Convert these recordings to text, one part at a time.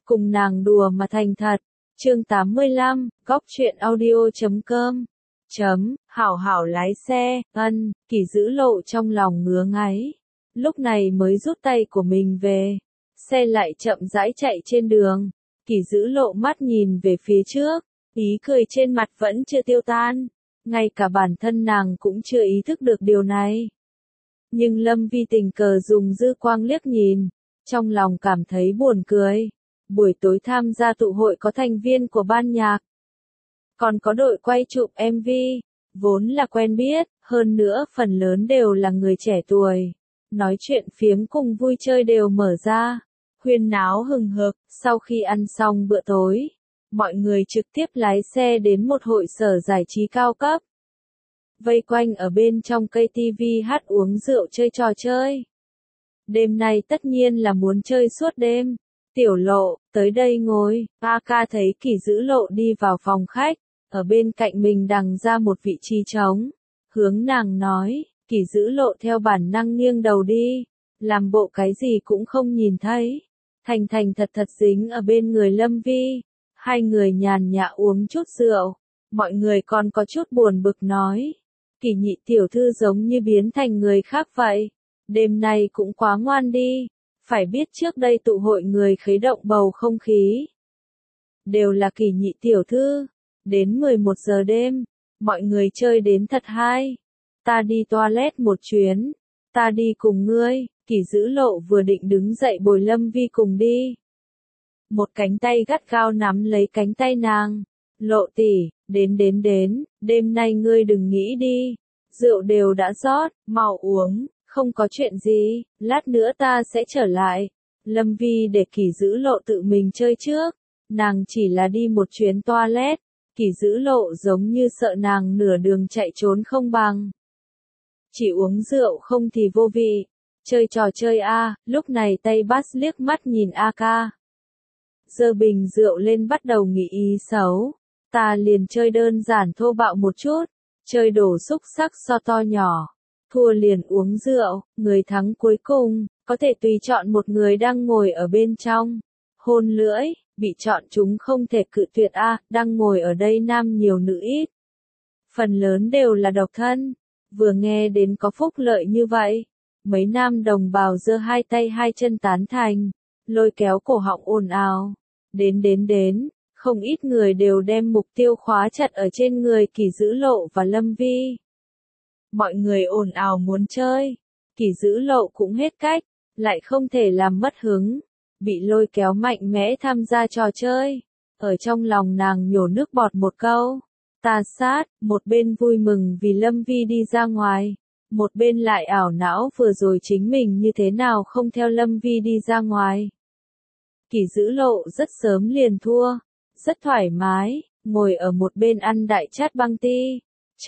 cùng nàng đùa mà thành thật. Chương 85, góc truyện audio.com. Hảo hảo lái xe, Kỳ Dữ Lộ trong lòng ngứa ngáy. Lúc này mới rút tay của mình về. Xe lại chậm rãi chạy trên đường. Kỳ Dữ Lộ mắt nhìn về phía trước. Ý cười trên mặt vẫn chưa tiêu tan. Ngay cả bản thân nàng cũng chưa ý thức được điều này. Nhưng Lâm Vi tình cờ dùng dư quang liếc nhìn. Trong lòng cảm thấy buồn cười. Buổi tối tham gia tụ hội có thành viên của ban nhạc. Còn có đội quay chụp MV. Vốn là quen biết, hơn nữa phần lớn đều là người trẻ tuổi. Nói chuyện phiếm cùng vui chơi đều mở ra. Huyên náo hừng hực, sau khi ăn xong bữa tối. Mọi người trực tiếp lái xe đến một hội sở giải trí cao cấp. Vây quanh ở bên trong cây tivi hát uống rượu chơi trò chơi. Đêm nay tất nhiên là muốn chơi suốt đêm. Tiểu Lộ, tới đây ngồi. A ca thấy Kỳ Dữ Lộ đi vào phòng khách. Ở bên cạnh mình đằng ra một vị trí trống. Hướng nàng nói, Kỳ Dữ Lộ theo bản năng nghiêng đầu đi. Làm bộ cái gì cũng không nhìn thấy. Thành thành thật thật dính ở bên người Lâm Vi. Hai người nhàn nhã uống chút rượu. Mọi người còn có chút buồn bực nói. Kỳ nhị tiểu thư giống như biến thành người khác vậy. Đêm nay cũng quá ngoan đi. Phải biết trước đây tụ hội người khuấy động bầu không khí. Đều là Kỳ nhị tiểu thư. Đến 11 giờ đêm. Mọi người chơi đến thật hay. Ta đi toilet một chuyến. Ta đi cùng ngươi. Kỳ Dữ Lộ vừa định đứng dậy bồi Lâm Vi cùng đi. Một cánh tay gắt gao nắm lấy cánh tay nàng. Lộ tỷ, đến, đêm nay ngươi đừng nghĩ đi. Rượu đều đã rót, mau uống, không có chuyện gì, lát nữa ta sẽ trở lại. Lâm Vi để Kỳ Dữ Lộ tự mình chơi trước. Nàng chỉ là đi một chuyến toilet. Kỳ Dữ Lộ giống như sợ nàng nửa đường chạy trốn không bằng. Chỉ uống rượu không thì vô vị. Chơi trò chơi a, lúc này tay Bass liếc mắt nhìn A ca. Giơ bình rượu lên bắt đầu nghĩ ý xấu. Ta liền chơi đơn giản thô bạo một chút. Chơi đổ xúc xắc so to nhỏ. Thua liền uống rượu, người thắng cuối cùng, có thể tùy chọn một người đang ngồi ở bên trong. Hôn lưỡi, bị chọn chúng không thể cự tuyệt a, đang ngồi ở đây nam nhiều nữ ít. Phần lớn đều là độc thân. Vừa nghe đến có phúc lợi như vậy. Mấy nam đồng bào giơ hai tay hai chân tán thành. Lôi kéo cổ họng ồn ào. Đến. Không ít người đều đem mục tiêu khóa chặt ở trên người Kỳ Dữ Lộ và Lâm Vi. Mọi người ồn ào muốn chơi. Kỳ Dữ Lộ cũng hết cách. Lại không thể làm mất hứng. Bị lôi kéo mạnh mẽ tham gia trò chơi. Ở trong lòng nàng nhổ nước bọt một câu. Ta sát, một bên vui mừng vì Lâm Vi đi ra ngoài. Một bên lại ảo não vừa rồi chính mình như thế nào không theo Lâm Vi đi ra ngoài. Kỳ Dữ Lộ rất sớm liền thua. Rất thoải mái, ngồi ở một bên ăn đại chát băng ti.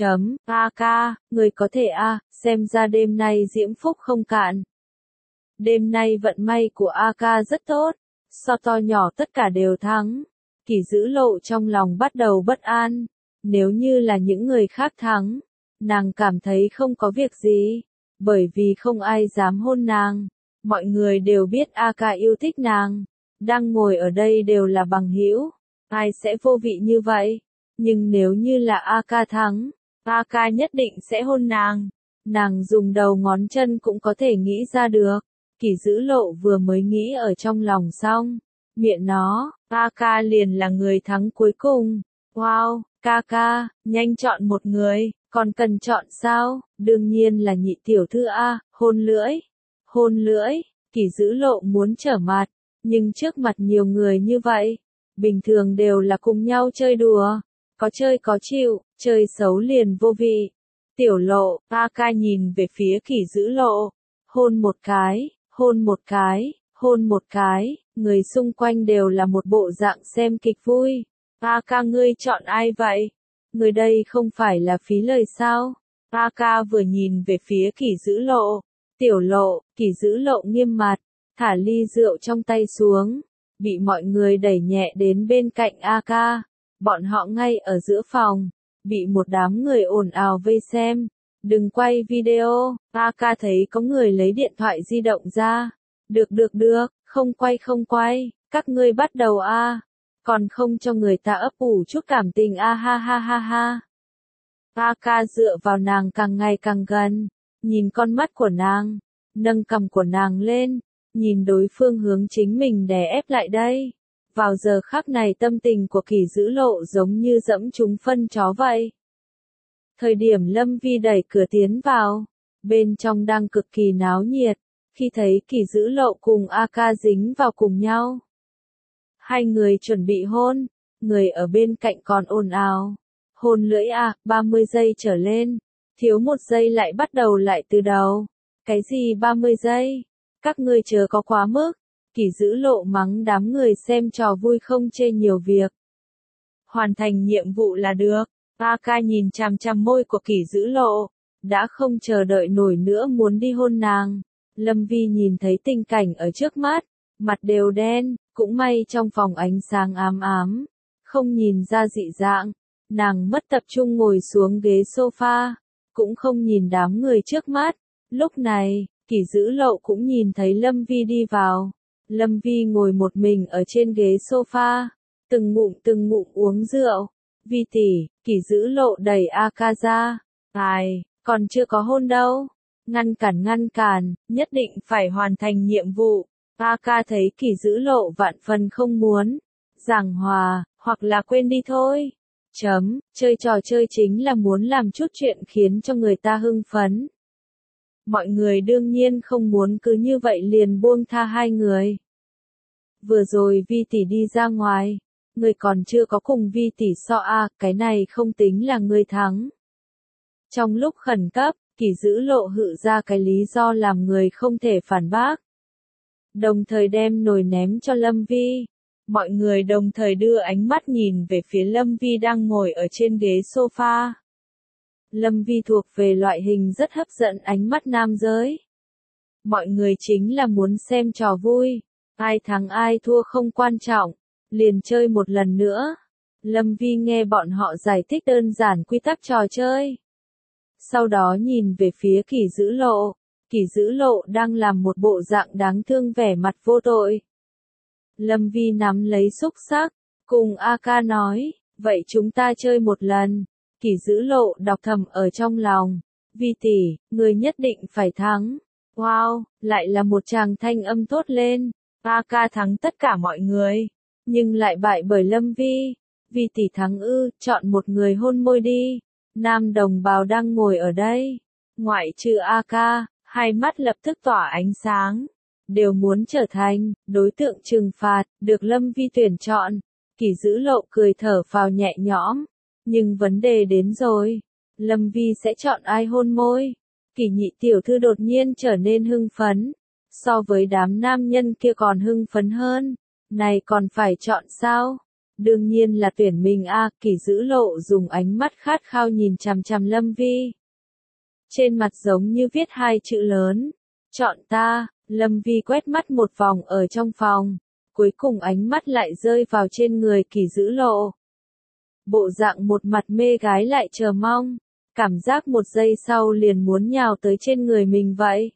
A ca, người có thể xem ra đêm nay diễm phúc không cạn. Đêm nay vận may của A ca rất tốt. So to nhỏ tất cả đều thắng. Kỳ Dữ Lộ trong lòng bắt đầu bất an. Nếu như là những người khác thắng. Nàng cảm thấy không có việc gì. Bởi vì không ai dám hôn nàng. Mọi người đều biết A ca yêu thích nàng. Đang ngồi ở đây đều là bằng hữu. Ai sẽ vô vị như vậy? Nhưng nếu như là A ca thắng, A ca nhất định sẽ hôn nàng. Nàng dùng đầu ngón chân cũng có thể nghĩ ra được. Kỳ Dữ Lộ vừa mới nghĩ ở trong lòng xong. Miệng nó, A ca liền là người thắng cuối cùng. Wow, ca, nhanh chọn một người, còn cần chọn sao? Đương nhiên là nhị tiểu thư A, hôn lưỡi. Kỳ Dữ Lộ muốn trở mặt, nhưng trước mặt nhiều người như vậy. Bình thường đều là cùng nhau chơi đùa. Có chơi có chịu, chơi xấu liền vô vị. Tiểu Lộ, A ca nhìn về phía Kỳ Dữ Lộ. Hôn một cái. Người xung quanh đều là một bộ dạng xem kịch vui. A ca ngươi chọn ai vậy? Người đây không phải là phí lời sao? A ca vừa nhìn về phía Kỳ Dữ Lộ. Tiểu Lộ, Kỳ Dữ Lộ nghiêm mặt. Thả ly rượu trong tay xuống. Bị mọi người đẩy nhẹ đến bên cạnh A ca. Bọn họ ngay ở giữa phòng. Bị một đám người ồn ào vây xem. Đừng quay video. A ca thấy có người lấy điện thoại di động ra. Được, không quay. Các ngươi bắt đầu a, còn không cho người ta ấp ủ chút cảm tình a ha ha ha ha. A ca dựa vào nàng càng ngày càng gần, nhìn con mắt của nàng, nâng cằm của nàng lên, nhìn đối phương hướng chính mình đè ép lại đây. Vào giờ khắc này tâm tình của Kỳ Dữ Lộ giống như dẫm trúng phân chó vậy. Thời điểm Lâm Vi đẩy cửa tiến vào, bên trong đang cực kỳ náo nhiệt, khi thấy Kỳ Dữ Lộ cùng A ca dính vào cùng nhau. Hai người chuẩn bị hôn, người ở bên cạnh còn ồn ào. Hôn lưỡi à, 30 giây trở lên, thiếu 1 giây lại bắt đầu lại từ đầu. Cái gì 30 giây? Các ngươi chớ có quá mức. Kỳ Dữ Lộ mắng đám người xem trò vui không chê nhiều việc. Hoàn thành nhiệm vụ là được. A ca nhìn chằm chằm môi của Kỳ Dữ Lộ, đã không chờ đợi nổi nữa muốn đi hôn nàng. Lâm Vi nhìn thấy tình cảnh ở trước mắt, mặt đều đen, cũng may trong phòng ánh sáng ám ám, không nhìn ra dị dạng. Nàng mất tập trung ngồi xuống ghế sofa, cũng không nhìn đám người trước mắt. Lúc này, Kỳ Dữ Lộ cũng nhìn thấy Lâm Vi đi vào. Lâm Vi ngồi một mình ở trên ghế sofa, từng ngụm uống rượu. Vi tỷ, Kỳ Dữ Lộ đẩy A ca ra. Ai, còn chưa có hôn đâu. Ngăn cản, nhất định phải hoàn thành nhiệm vụ. A ca thấy Kỳ Dữ Lộ vạn phần không muốn. Giảng hòa, hoặc là quên đi thôi. Chơi trò chơi chính là muốn làm chút chuyện khiến cho người ta hưng phấn. Mọi người đương nhiên không muốn cứ như vậy liền buông tha hai người. Vừa rồi Vi tỷ đi ra ngoài, người còn chưa có cùng Vi tỷ so a, cái này không tính là người thắng. Trong lúc khẩn cấp, Kỳ Dữ Lộ hự ra cái lý do làm người không thể phản bác. Đồng thời đem nồi ném cho Lâm Vi. Mọi người đồng thời đưa ánh mắt nhìn về phía Lâm Vi đang ngồi ở trên ghế sofa. Lâm Vi thuộc về loại hình rất hấp dẫn ánh mắt nam giới. Mọi người chính là muốn xem trò vui. Ai thắng ai thua không quan trọng. Liền chơi một lần nữa. Lâm Vi nghe bọn họ giải thích đơn giản quy tắc trò chơi. Sau đó nhìn về phía Kỳ Dữ Lộ. Kỳ Dữ Lộ đang làm một bộ dạng đáng thương vẻ mặt vô tội. Lâm Vi nắm lấy xúc xắc, cùng A ca nói, vậy chúng ta chơi một lần. Kỳ Dữ Lộ đọc thầm ở trong lòng, Vi tỷ, người nhất định phải thắng. Wow, lại là một tràng thanh âm tốt lên. A ca thắng tất cả mọi người, nhưng lại bại bởi Lâm Vi. Vi tỷ thắng ư, chọn một người hôn môi đi. Nam đồng bào đang ngồi ở đây, ngoại trừ A ca, hai mắt lập tức tỏa ánh sáng. Đều muốn trở thành đối tượng trừng phạt, được Lâm Vi tuyển chọn. Kỳ Dữ Lộ cười thở phào nhẹ nhõm. Nhưng vấn đề đến rồi. Lâm Vi sẽ chọn ai hôn môi? Kỳ nhị tiểu thư đột nhiên trở nên hưng phấn. So với đám nam nhân kia còn hưng phấn hơn. Này còn phải chọn sao? Đương nhiên là tuyển mình a. Kỳ Dữ Lộ dùng ánh mắt khát khao nhìn chằm chằm Lâm Vi. Trên mặt giống như viết hai chữ lớn. Chọn ta. Lâm Vi quét mắt một vòng ở trong phòng, cuối cùng ánh mắt lại rơi vào trên người Kỳ Dữ Lộ. Bộ dạng một mặt mê gái lại chờ mong, cảm giác một giây sau liền muốn nhào tới trên người mình vậy.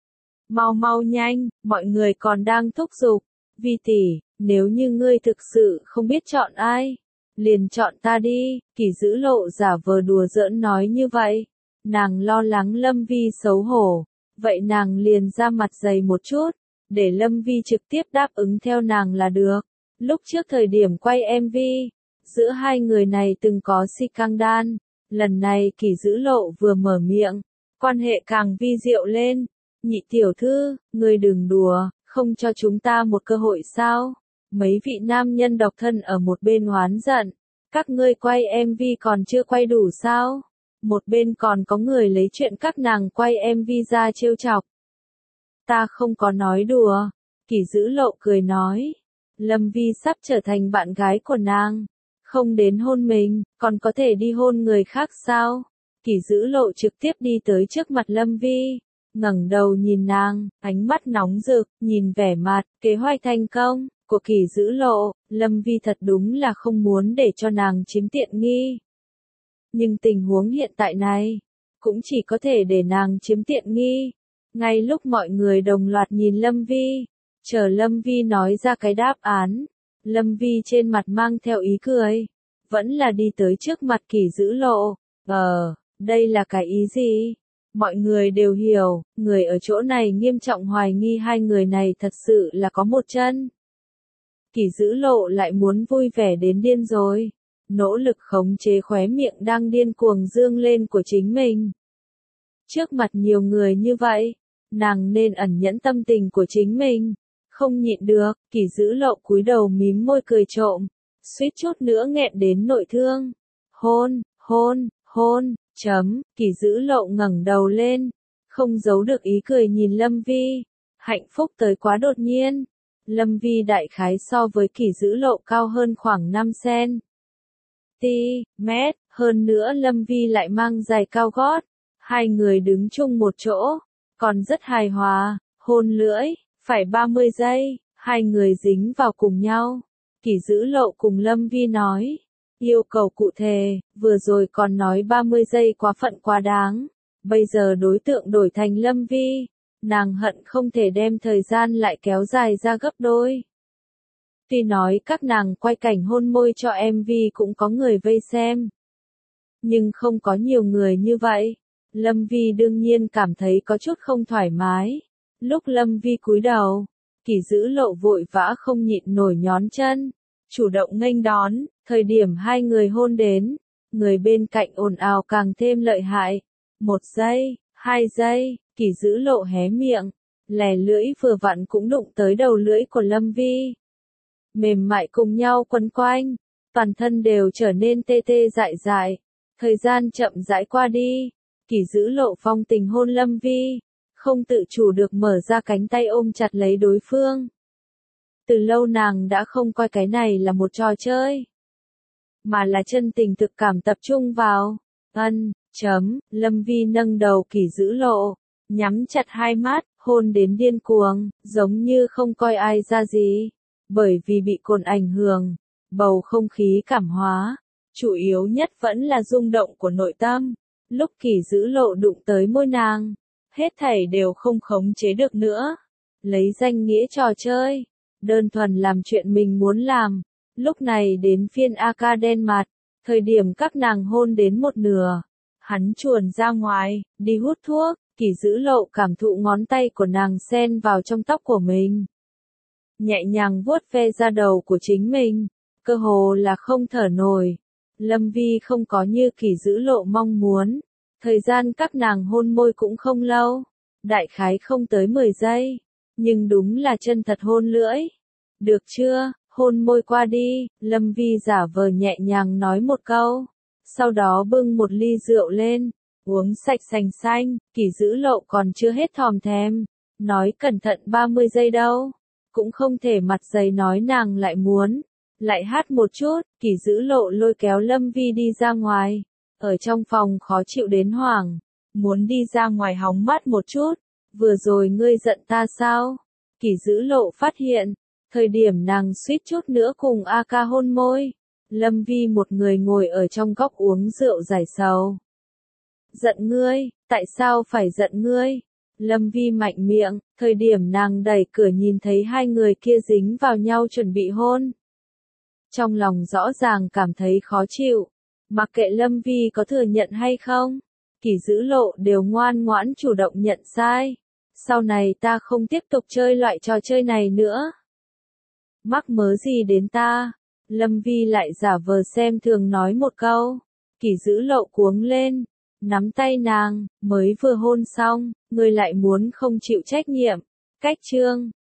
Mau nhanh, mọi người còn đang thúc giục. Vi tỷ, nếu như ngươi thực sự không biết chọn ai, liền chọn ta đi. Kỳ Dữ Lộ giả vờ đùa giỡn nói như vậy. Nàng lo lắng Lâm Vi xấu hổ. Vậy nàng liền ra mặt dày một chút, để Lâm Vi trực tiếp đáp ứng theo nàng là được. Lúc trước thời điểm quay MV, giữa hai người này từng có scandal. Lần này Kỳ Dữ Lộ vừa mở miệng, quan hệ càng vi diệu lên. Nhị tiểu thư, ngươi đừng đùa, không cho chúng ta một cơ hội sao? Mấy vị nam nhân độc thân ở một bên oán giận. Các ngươi quay MV còn chưa quay đủ sao? Một bên còn có người lấy chuyện các nàng quay MV ra trêu chọc. Ta không có nói đùa. Kỳ Dữ Lộ cười nói. Lâm Vi sắp trở thành bạn gái của nàng. Không đến hôn mình, còn có thể đi hôn người khác sao? Kỳ Dữ Lộ trực tiếp đi tới trước mặt Lâm Vi. Ngẩng đầu nhìn nàng, ánh mắt nóng rực, nhìn vẻ mặt, kế hoạch thành công của Kỳ Dữ Lộ. Lâm Vi thật đúng là không muốn để cho nàng chiếm tiện nghi. Nhưng tình huống hiện tại này, cũng chỉ có thể để nàng chiếm tiện nghi. Ngay lúc mọi người đồng loạt nhìn Lâm Vi, Chờ Lâm Vi nói ra cái đáp án, Lâm Vi trên mặt mang theo ý cười, vẫn là đi tới trước mặt Kỷ Dữ Lộ. Đây là cái ý gì? Mọi người đều hiểu, người ở chỗ này nghiêm trọng hoài nghi hai người này thật sự là có một chân. Kỷ Dữ Lộ lại muốn vui vẻ đến điên rồi, nỗ lực khống chế khóe miệng đang điên cuồng dương lên của chính mình. Trước mặt nhiều người như vậy, nàng nên ẩn nhẫn tâm tình của chính mình. Không nhịn được, Kỷ Dữ Lộ cúi đầu mím môi cười trộm, suýt chút nữa nghẹn đến nội thương. Hôn, Kỷ Dữ Lộ ngẩng đầu lên, không giấu được ý cười nhìn Lâm Vi. Hạnh phúc tới quá đột nhiên. Lâm Vi đại khái so với Kỷ Dữ Lộ cao hơn khoảng 5 cm, hơn nữa Lâm Vi lại mang giày cao gót. Hai người đứng chung một chỗ, còn rất hài hòa, hôn lưỡi, phải 30 giây, hai người dính vào cùng nhau. Kỷ Dữ Lộ cùng Lâm Vi nói, yêu cầu cụ thể, vừa rồi còn nói 30 giây quá phận quá đáng, bây giờ đối tượng đổi thành Lâm Vi, nàng hận không thể đem thời gian lại kéo dài ra gấp đôi. Tuy nói các nàng quay cảnh hôn môi cho MV cũng có người vây xem, nhưng không có nhiều người như vậy. Lâm Vi đương nhiên cảm thấy có chút không thoải mái. Lúc Lâm Vi cúi đầu, Kỷ Dữ Lộ vội vã không nhịn nổi nhón chân, chủ động nghênh đón. Thời điểm hai người hôn đến, người bên cạnh ồn ào càng thêm lợi hại. 1 giây, 2 giây, Kỷ Dữ Lộ hé miệng, lè lưỡi vừa vặn cũng đụng tới đầu lưỡi của Lâm Vi. Mềm mại cùng nhau quấn quanh, toàn thân đều trở nên tê tê dại dại. Thời gian chậm rãi qua đi, Kỷ Dữ Lộ phong tình hôn Lâm Vi, không tự chủ được mở ra cánh tay ôm chặt lấy đối phương. Từ lâu nàng đã không coi cái này là một trò chơi, mà là chân tình thực cảm tập trung vào. Lâm Vi nâng đầu Kỷ Dữ Lộ, nhắm chặt hai mắt, hôn đến điên cuồng, giống như không coi ai ra gì. Bởi vì bị cồn ảnh hưởng, bầu không khí cảm hóa, chủ yếu nhất vẫn là rung động của nội tâm. Lúc Kỷ Dữ Lộ đụng tới môi nàng, hết thảy đều không khống chế được nữa. Lấy danh nghĩa trò chơi, đơn thuần làm chuyện mình muốn làm. Lúc này đến phiên A-ca đen mặt, thời điểm các nàng hôn đến một nửa, hắn chuồn ra ngoài, đi hút thuốc. Kỷ Dữ Lộ cảm thụ ngón tay của nàng xen vào trong tóc của mình, nhẹ nhàng vuốt ve da đầu của chính mình, cơ hồ là không thở nổi. Lâm Vi không có như Kỷ Dữ Lộ mong muốn, thời gian các nàng hôn môi cũng không lâu, đại khái không tới 10 giây, nhưng đúng là chân thật hôn lưỡi. Được chưa, hôn môi qua đi, Lâm Vi giả vờ nhẹ nhàng nói một câu, sau đó bưng một ly rượu lên, uống sạch sành xanh. Kỷ Dữ Lộ còn chưa hết thòm thèm, nói cẩn thận 30 giây đâu, cũng không thể mặt dày nói nàng lại muốn, lại hát một chút. Kỷ Dữ Lộ lôi kéo Lâm Vi đi ra ngoài, ở trong phòng khó chịu đến hoảng, muốn đi ra ngoài hóng mát một chút. Vừa rồi ngươi giận ta sao? Kỷ Dữ Lộ phát hiện, thời điểm nàng suýt chút nữa cùng A-ca hôn môi, Lâm Vi một người ngồi ở trong góc uống rượu giải sầu. Giận ngươi, tại sao phải giận ngươi? Lâm Vi mạnh miệng, thời điểm nàng đẩy cửa nhìn thấy hai người kia dính vào nhau chuẩn bị hôn. Trong lòng rõ ràng cảm thấy khó chịu, mặc kệ Lâm Vi có thừa nhận hay không, Kỷ Dữ Lộ đều ngoan ngoãn chủ động nhận sai. Sau này ta không tiếp tục chơi loại trò chơi này nữa. Mắc mớ gì đến ta? Lâm Vi lại giả vờ xem thường nói một câu. Kỷ Dữ Lộ cuống lên, nắm tay nàng, mới vừa hôn xong, ngươi lại muốn không chịu trách nhiệm. Cách chương